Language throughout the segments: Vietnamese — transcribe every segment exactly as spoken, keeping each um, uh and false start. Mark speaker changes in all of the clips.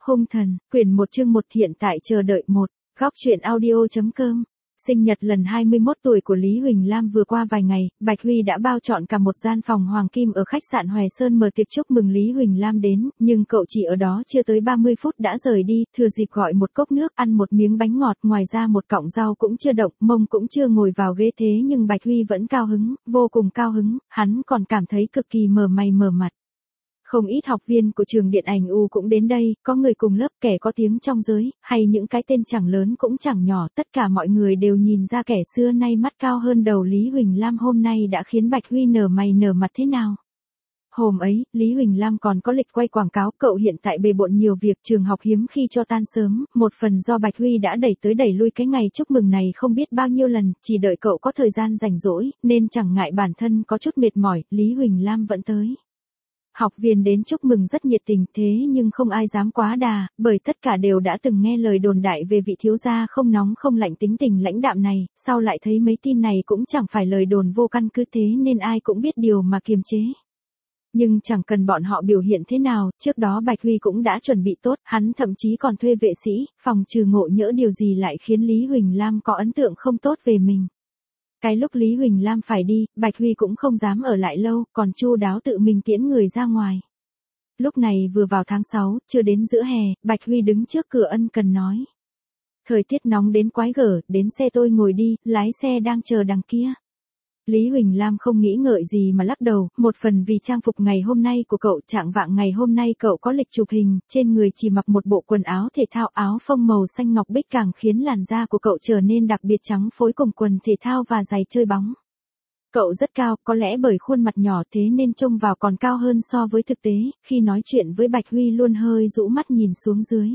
Speaker 1: Hung thần, quyển một chương một hiện tại chờ đợi một. Góc truyện audio.com. Sinh nhật lần hai mươi mốt tuổi của Lý Huỳnh Lam vừa qua vài ngày, Bạch Huy đã bao trọn cả một gian phòng hoàng kim ở khách sạn Hoài Sơn mở tiệc chúc mừng Lý Huỳnh Lam đến, nhưng cậu chỉ ở đó chưa tới ba mươi phút đã rời đi, thừa dịp gọi một cốc nước, ăn một miếng bánh ngọt, ngoài ra một cọng rau cũng chưa động, mông cũng chưa ngồi vào ghế, thế nhưng Bạch Huy vẫn cao hứng, vô cùng cao hứng, hắn còn cảm thấy cực kỳ mờ mày mờ mặt. Không ít học viên của trường điện ảnh U cũng đến đây, có người cùng lớp, kẻ có tiếng trong giới, hay những cái tên chẳng lớn cũng chẳng nhỏ, tất cả mọi người đều nhìn ra kẻ xưa nay mắt cao hơn đầu Lý Huỳnh Lam hôm nay đã khiến Bạch Huy nở mày nở mặt thế nào. Hôm ấy, Lý Huỳnh Lam còn có lịch quay quảng cáo, cậu hiện tại bề bộn nhiều việc, trường học hiếm khi cho tan sớm, một phần do Bạch Huy đã đẩy tới đẩy lui cái ngày chúc mừng này không biết bao nhiêu lần, chỉ đợi cậu có thời gian rảnh rỗi, nên chẳng ngại bản thân có chút mệt mỏi, Lý Huỳnh Lam vẫn tới. Học viên đến chúc mừng rất nhiệt tình, thế nhưng không ai dám quá đà, bởi tất cả đều đã từng nghe lời đồn đại về vị thiếu gia không nóng không lạnh tính tình lãnh đạm này, sau lại thấy mấy tin này cũng chẳng phải lời đồn vô căn cứ, thế nên ai cũng biết điều mà kiềm chế. Nhưng chẳng cần bọn họ biểu hiện thế nào, trước đó Bạch Huy cũng đã chuẩn bị tốt, hắn thậm chí còn thuê vệ sĩ, phòng trừ ngộ nhỡ điều gì lại khiến Lý Huỳnh Lam có ấn tượng không tốt về mình. Cái lúc Lý Huỳnh Lam phải đi, Bạch Huy cũng không dám ở lại lâu, còn chu đáo tự mình tiễn người ra ngoài. Lúc này vừa vào tháng sáu, chưa đến giữa hè, Bạch Huy đứng trước cửa ân cần nói. Thời tiết nóng đến quái gở, đến xe tôi ngồi đi, lái xe đang chờ đằng kia. Lý Huỳnh Lam không nghĩ ngợi gì mà lắc đầu, một phần vì trang phục ngày hôm nay của cậu, trạng vạng ngày hôm nay cậu có lịch chụp hình, trên người chỉ mặc một bộ quần áo thể thao áo phông màu xanh ngọc bích càng khiến làn da của cậu trở nên đặc biệt trắng phối cùng quần thể thao và giày chơi bóng. Cậu rất cao, có lẽ bởi khuôn mặt nhỏ thế nên trông vào còn cao hơn so với thực tế, khi nói chuyện với Bạch Huy luôn hơi rũ mắt nhìn xuống dưới.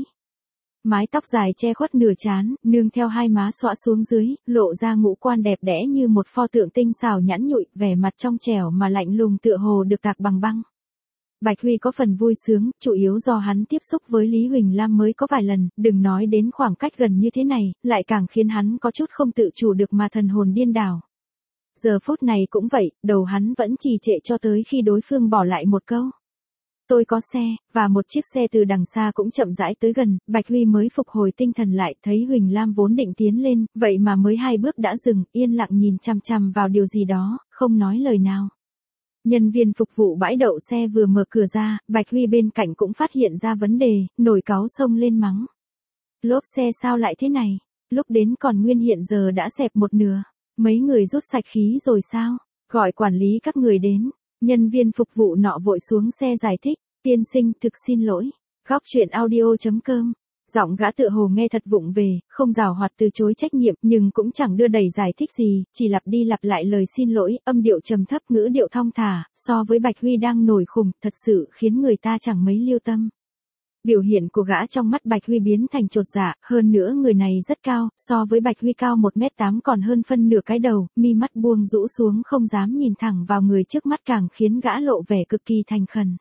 Speaker 1: Mái tóc dài che khuất nửa trán, nương theo hai má xõa xuống dưới, lộ ra ngũ quan đẹp đẽ như một pho tượng tinh xảo nhẵn nhụi, vẻ mặt trong trẻo mà lạnh lùng tựa hồ được tạc bằng băng. Bạch Huy có phần vui sướng, chủ yếu do hắn tiếp xúc với Lý Huỳnh Lam mới có vài lần, đừng nói đến khoảng cách gần như thế này, lại càng khiến hắn có chút không tự chủ được mà thần hồn điên đảo. Giờ phút này cũng vậy, đầu hắn vẫn trì trệ cho tới khi đối phương bỏ lại một câu. Tôi có xe, và một chiếc xe từ đằng xa cũng chậm rãi tới gần, Bạch Huy mới phục hồi tinh thần lại, thấy Huỳnh Lam vốn định tiến lên, vậy mà mới hai bước đã dừng, yên lặng nhìn chằm chằm vào điều gì đó, không nói lời nào. Nhân viên phục vụ bãi đậu xe vừa mở cửa ra, Bạch Huy bên cạnh cũng phát hiện ra vấn đề, nổi cáu xông lên mắng. Lốp xe sao lại thế này? Lúc đến còn nguyên hiện giờ đã xẹp một nửa. Mấy người rút sạch khí rồi sao? Gọi quản lý các người đến. Nhân viên phục vụ nọ vội xuống xe giải thích, tiên sinh thực xin lỗi. Góc truyện audio.com. Giọng gã tựa hồ nghe thật vụng về, không giảo hoạt từ chối trách nhiệm nhưng cũng chẳng đưa đẩy giải thích gì, chỉ lặp đi lặp lại lời xin lỗi, âm điệu trầm thấp ngữ điệu thong thả, so với Bạch Huy đang nổi khùng, thật sự khiến người ta chẳng mấy lưu tâm. Biểu hiện của gã trong mắt Bạch Huy biến thành chột dạ, hơn nữa người này rất cao, so với Bạch Huy cao một mét tám còn hơn phân nửa cái đầu, mi mắt buông rũ xuống không dám nhìn thẳng vào người trước mắt càng khiến gã lộ vẻ cực kỳ thành khẩn.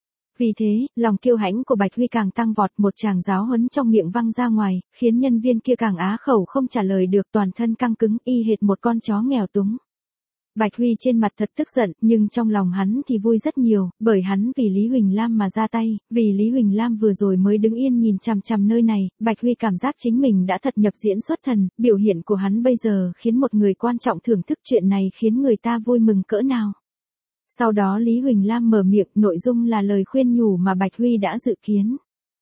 Speaker 1: Vì thế, lòng kiêu hãnh của Bạch Huy càng tăng vọt, một tràng giáo huấn trong miệng văng ra ngoài, khiến nhân viên kia càng á khẩu không trả lời được, toàn thân căng cứng y hệt một con chó nghèo túng. Bạch Huy trên mặt thật tức giận, nhưng trong lòng hắn thì vui rất nhiều, bởi hắn vì Lý Huỳnh Lam mà ra tay, vì Lý Huỳnh Lam vừa rồi mới đứng yên nhìn chằm chằm nơi này, Bạch Huy cảm giác chính mình đã thật nhập diễn xuất thần, biểu hiện của hắn bây giờ khiến một người quan trọng thưởng thức chuyện này khiến người ta vui mừng cỡ nào. Sau đó Lý Huỳnh Lam mở miệng, nội dung là lời khuyên nhủ mà Bạch Huy đã dự kiến.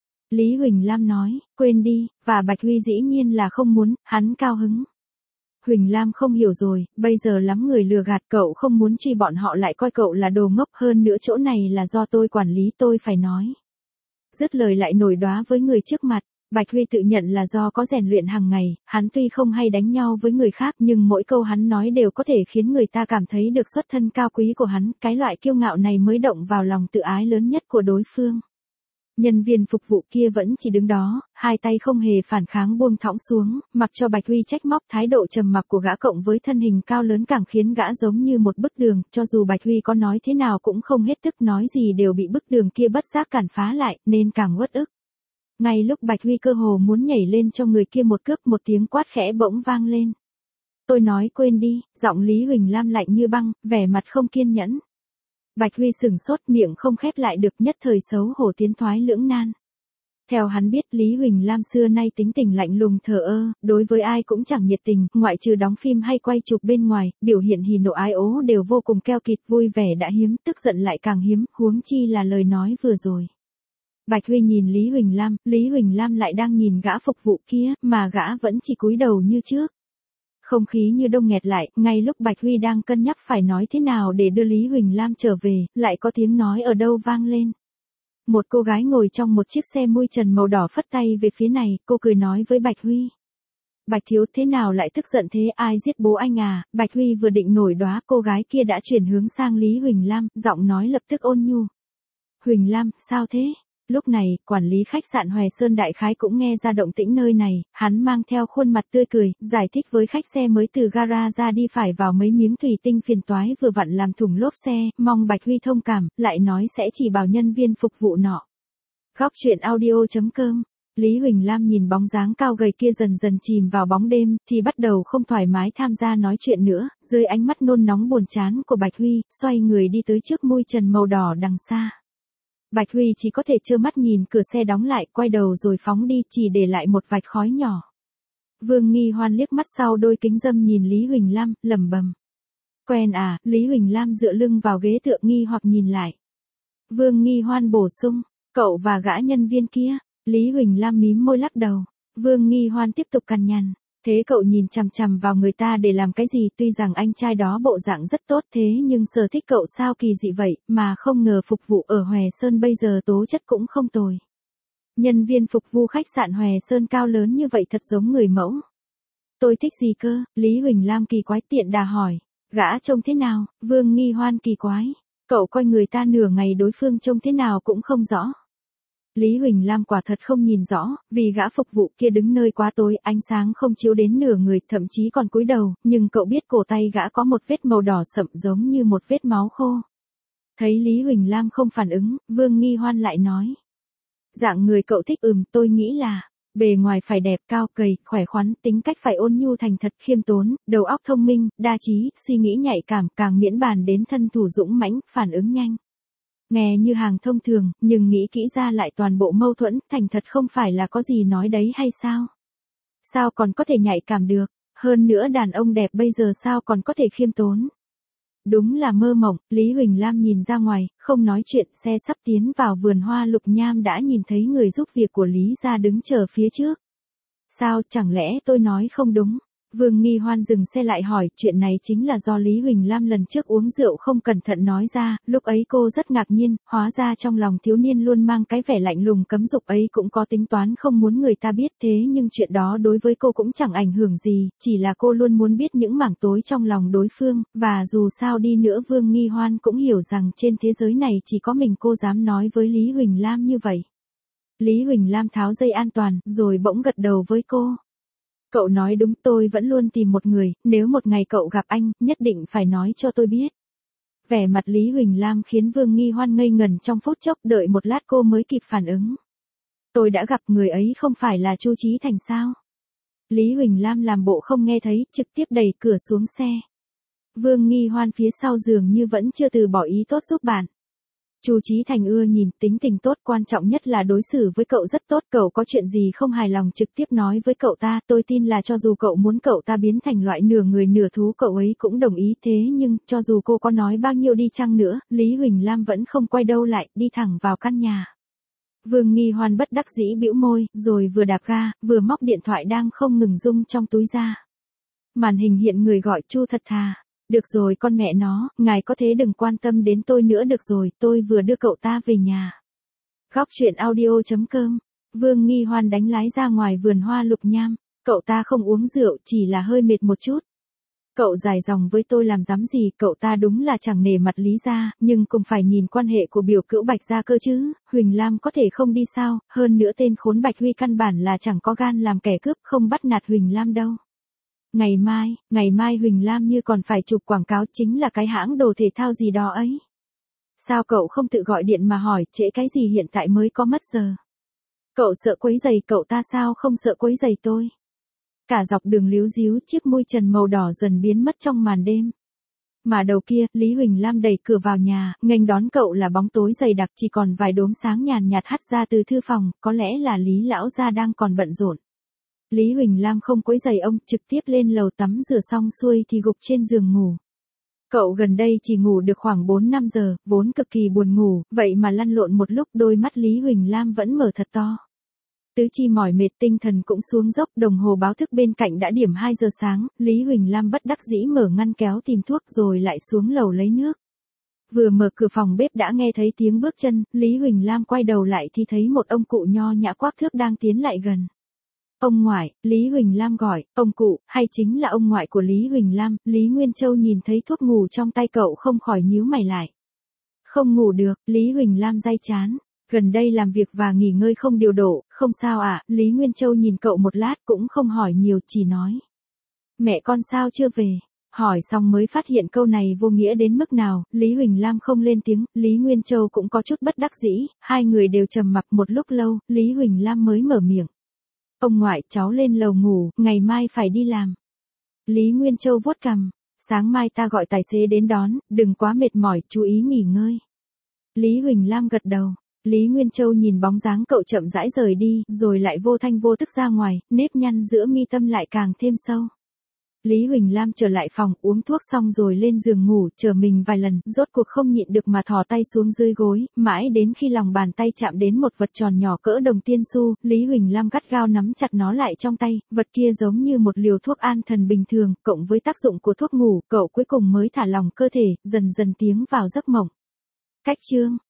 Speaker 1: Lý Huỳnh Lam nói, quên đi, và Bạch Huy dĩ nhiên là không muốn, hắn cao hứng. Huỳnh Lam không hiểu rồi, bây giờ lắm người lừa gạt cậu, không muốn truy bọn họ lại coi cậu là đồ ngốc, hơn nữa chỗ này là do tôi quản lý, tôi phải nói. Dứt lời lại nổi đoá với người trước mặt, Bạch Huy tự nhận là do có rèn luyện hàng ngày, hắn tuy không hay đánh nhau với người khác nhưng mỗi câu hắn nói đều có thể khiến người ta cảm thấy được xuất thân cao quý của hắn, cái loại kiêu ngạo này mới động vào lòng tự ái lớn nhất của đối phương. Nhân viên phục vụ kia vẫn chỉ đứng đó, hai tay không hề phản kháng buông thõng xuống, mặc cho Bạch Huy trách móc, thái độ trầm mặc của gã cộng với thân hình cao lớn càng khiến gã giống như một bức tường, cho dù Bạch Huy có nói thế nào cũng không hết tức, nói gì đều bị bức tường kia bất giác cản phá lại, nên càng uất ức. Ngay lúc Bạch Huy cơ hồ muốn nhảy lên cho người kia một cước, một tiếng quát khẽ bỗng vang lên. Tôi nói quên đi, giọng Lý Huỳnh Lam lạnh như băng, vẻ mặt không kiên nhẫn. Bạch Huy sửng sốt, miệng không khép lại được, nhất thời xấu hổ tiến thoái lưỡng nan. Theo hắn biết Lý Huỳnh Lam xưa nay tính tình lạnh lùng thờ ơ, đối với ai cũng chẳng nhiệt tình, ngoại trừ đóng phim hay quay chụp bên ngoài, biểu hiện hỉ nộ ái ố đều vô cùng keo kiệt, vui vẻ đã hiếm, tức giận lại càng hiếm, huống chi là lời nói vừa rồi. Bạch Huy nhìn Lý Huỳnh Lam, Lý Huỳnh Lam lại đang nhìn gã phục vụ kia, mà gã vẫn chỉ cúi đầu như trước. Không khí như đông nghẹt lại, ngay lúc Bạch Huy đang cân nhắc phải nói thế nào để đưa Lý Huỳnh Lam trở về, lại có tiếng nói ở đâu vang lên. Một cô gái ngồi trong một chiếc xe mui trần màu đỏ phất tay về phía này, cô cười nói với Bạch Huy. Bạch thiếu thế nào lại tức giận thế, ai giết bố anh à? Bạch Huy vừa định nổi đoá, cô gái kia đã chuyển hướng sang Lý Huỳnh Lam, giọng nói lập tức ôn nhu. Huỳnh Lam, sao thế? Lúc này, quản lý khách sạn Hòe Sơn đại khái cũng nghe ra động tĩnh nơi này, hắn mang theo khuôn mặt tươi cười, giải thích với khách xe mới từ gara ra đi phải vào mấy miếng thủy tinh phiền toái vừa vặn làm thủng lốp xe, mong Bạch Huy thông cảm, lại nói sẽ chỉ bảo nhân viên phục vụ nọ. Góc truyện audio chấm com. Lý Huỳnh Lam nhìn bóng dáng cao gầy kia dần dần chìm vào bóng đêm, thì bắt đầu không thoải mái tham gia nói chuyện nữa, dưới ánh mắt nôn nóng buồn chán của Bạch Huy, xoay người đi tới trước mui trần màu đỏ đằng xa. Bạch Huy chỉ có thể trơ mắt nhìn cửa xe đóng lại, quay đầu rồi phóng đi, chỉ để lại một vạch khói nhỏ. Vương Nghi Hoan liếc mắt sau đôi kính râm nhìn Lý Huỳnh Lam, lẩm bẩm. Quen à? Lý Huỳnh Lam dựa lưng vào ghế tựa nghi hoặc nhìn lại. Vương Nghi Hoan bổ sung, cậu và gã nhân viên kia. Lý Huỳnh Lam mím môi lắc đầu. Vương Nghi Hoan tiếp tục cằn nhằn. Thế cậu nhìn chằm chằm vào người ta để làm cái gì? Tuy rằng anh trai đó bộ dạng rất tốt thế nhưng sở thích cậu sao kỳ dị vậy, mà không ngờ phục vụ ở Hòe Sơn bây giờ tố chất cũng không tồi. Nhân viên phục vụ khách sạn Hòe Sơn cao lớn như vậy thật giống người mẫu. Tôi thích gì cơ? Lý Huỳnh Lam kỳ quái tiện đà hỏi. Gã trông thế nào? Vương Nghi Hoan kỳ quái. Cậu coi người ta nửa ngày đối phương trông thế nào cũng không rõ. Lý Huỳnh Lam quả thật không nhìn rõ, vì gã phục vụ kia đứng nơi quá tối, ánh sáng không chiếu đến nửa người, thậm chí còn cúi đầu, nhưng cậu biết cổ tay gã có một vết màu đỏ sậm giống như một vết máu khô. Thấy Lý Huỳnh Lam không phản ứng, Vương Nghi Hoan lại nói. Dạng người cậu thích ừm, tôi nghĩ là, bề ngoài phải đẹp, cao, gầy, khỏe khoắn, tính cách phải ôn nhu thành thật, khiêm tốn, đầu óc thông minh, đa trí, suy nghĩ nhạy cảm, càng miễn bàn đến thân thủ dũng mãnh, phản ứng nhanh. Nghe như hàng thông thường, nhưng nghĩ kỹ ra lại toàn bộ mâu thuẫn, thành thật không phải là có gì nói đấy hay sao? Sao còn có thể nhạy cảm được? Hơn nữa đàn ông đẹp bây giờ sao còn có thể khiêm tốn? Đúng là mơ mộng, Lý Huỳnh Lam nhìn ra ngoài, không nói chuyện, xe sắp tiến vào vườn hoa lục nham đã nhìn thấy người giúp việc của Lý gia đứng chờ phía trước. Sao, chẳng lẽ tôi nói không đúng? Vương Nghi Hoan dừng xe lại hỏi, chuyện này chính là do Lý Huỳnh Lam lần trước uống rượu không cẩn thận nói ra, lúc ấy cô rất ngạc nhiên, hóa ra trong lòng thiếu niên luôn mang cái vẻ lạnh lùng cấm dục ấy cũng có tính toán không muốn người ta biết thế nhưng chuyện đó đối với cô cũng chẳng ảnh hưởng gì, chỉ là cô luôn muốn biết những mảng tối trong lòng đối phương, và dù sao đi nữa Vương Nghi Hoan cũng hiểu rằng trên thế giới này chỉ có mình cô dám nói với Lý Huỳnh Lam như vậy. Lý Huỳnh Lam tháo dây an toàn, rồi bỗng gật đầu với cô. Cậu nói đúng, tôi vẫn luôn tìm một người, nếu một ngày cậu gặp anh, nhất định phải nói cho tôi biết. Vẻ mặt Lý Huỳnh Lam khiến Vương Nghi Hoan ngây ngần trong phút chốc, đợi một lát cô mới kịp phản ứng. Tôi đã gặp người ấy không phải là Chu Chí Thành sao? Lý Huỳnh Lam làm bộ không nghe thấy, trực tiếp đẩy cửa xuống xe. Vương Nghi Hoan phía sau giường như vẫn chưa từ bỏ ý tốt giúp bạn. Chu Chí Thành ưa nhìn, tính tình tốt, quan trọng nhất là đối xử với cậu rất tốt, cậu có chuyện gì không hài lòng trực tiếp nói với cậu ta, tôi tin là cho dù cậu muốn cậu ta biến thành loại nửa người nửa thú cậu ấy cũng đồng ý thế nhưng, cho dù cô có nói bao nhiêu đi chăng nữa, Lý Huỳnh Lam vẫn không quay đâu lại, đi thẳng vào căn nhà. Vương Nghi Hoan bất đắc dĩ bĩu môi, rồi vừa đạp ga, vừa móc điện thoại đang không ngừng rung trong túi ra. Màn hình hiện người gọi Chu thật thà. Được rồi con mẹ nó, ngài có thế đừng quan tâm đến tôi nữa được rồi, tôi vừa đưa cậu ta về nhà. Góc truyện audio chấm com. Vương Nghi Hoan đánh lái ra ngoài vườn hoa lục nham, cậu ta không uống rượu, chỉ là hơi mệt một chút. Cậu dài dòng với tôi làm dám gì, cậu ta đúng là chẳng nể mặt Lý gia, nhưng cũng phải nhìn quan hệ của biểu cữu Bạch gia cơ chứ, Huỳnh Lam có thể không đi sao, hơn nữa tên khốn Bạch Huy căn bản là chẳng có gan làm kẻ cướp, không bắt nạt Huỳnh Lam đâu. Ngày mai, ngày mai Huỳnh Lam như còn phải chụp quảng cáo chính là cái hãng đồ thể thao gì đó ấy. Sao cậu không tự gọi điện mà hỏi, trễ cái gì hiện tại mới có mất giờ. Cậu sợ quấy giày cậu ta sao không sợ quấy giày tôi. Cả dọc đường líu díu chiếc môi trần màu đỏ dần biến mất trong màn đêm. Mà đầu kia, Lý Huỳnh Lam đẩy cửa vào nhà, nghênh đón cậu là bóng tối dày đặc, chỉ còn vài đốm sáng nhàn nhạt hắt ra từ thư phòng, có lẽ là Lý lão gia đang còn bận rộn. Lý Huỳnh Lam không quấy rầy ông, trực tiếp lên lầu tắm rửa xong xuôi thì gục trên giường ngủ. Cậu gần đây chỉ ngủ được khoảng bốn năm giờ, vốn cực kỳ buồn ngủ, vậy mà lăn lộn một lúc đôi mắt Lý Huỳnh Lam vẫn mở thật to. Tứ chi mỏi mệt, tinh thần cũng xuống dốc, đồng hồ báo thức bên cạnh đã điểm hai giờ sáng, Lý Huỳnh Lam bất đắc dĩ mở ngăn kéo tìm thuốc rồi lại xuống lầu lấy nước. Vừa mở cửa phòng bếp đã nghe thấy tiếng bước chân, Lý Huỳnh Lam quay đầu lại thì thấy một ông cụ nho nhã quắc thước đang tiến lại gần. Ông ngoại, Lý Huỳnh Lam gọi, ông cụ, hay chính là ông ngoại của Lý Huỳnh Lam, Lý Nguyên Châu nhìn thấy thuốc ngủ trong tay cậu không khỏi nhíu mày lại. Không ngủ được, Lý Huỳnh Lam day chán. Gần đây làm việc và nghỉ ngơi không điều độ, không sao ạ, à? Lý Nguyên Châu nhìn cậu một lát cũng không hỏi nhiều, chỉ nói. Mẹ con sao chưa về? Hỏi xong mới phát hiện câu này vô nghĩa đến mức nào, Lý Huỳnh Lam không lên tiếng, Lý Nguyên Châu cũng có chút bất đắc dĩ, hai người đều trầm mặc một lúc lâu, Lý Huỳnh Lam mới mở miệng. Ông ngoại, cháu lên lầu ngủ, ngày mai phải đi làm. Lý Nguyên Châu vuốt cằm, sáng mai ta gọi tài xế đến đón, đừng quá mệt mỏi, chú ý nghỉ ngơi. Lý Huỳnh Lam gật đầu. Lý Nguyên Châu nhìn bóng dáng cậu chậm rãi rời đi, rồi lại vô thanh vô tức ra ngoài, nếp nhăn giữa mi tâm lại càng thêm sâu. Lý Huỳnh Lam trở lại phòng, uống thuốc xong rồi lên giường ngủ, chờ mình vài lần, rốt cuộc không nhịn được mà thò tay xuống dưới gối, mãi đến khi lòng bàn tay chạm đến một vật tròn nhỏ cỡ đồng tiên xu, Lý Huỳnh Lam gắt gao nắm chặt nó lại trong tay, vật kia giống như một liều thuốc an thần bình thường, cộng với tác dụng của thuốc ngủ, cậu cuối cùng mới thả lòng cơ thể, dần dần tiến vào giấc mộng. Cách chương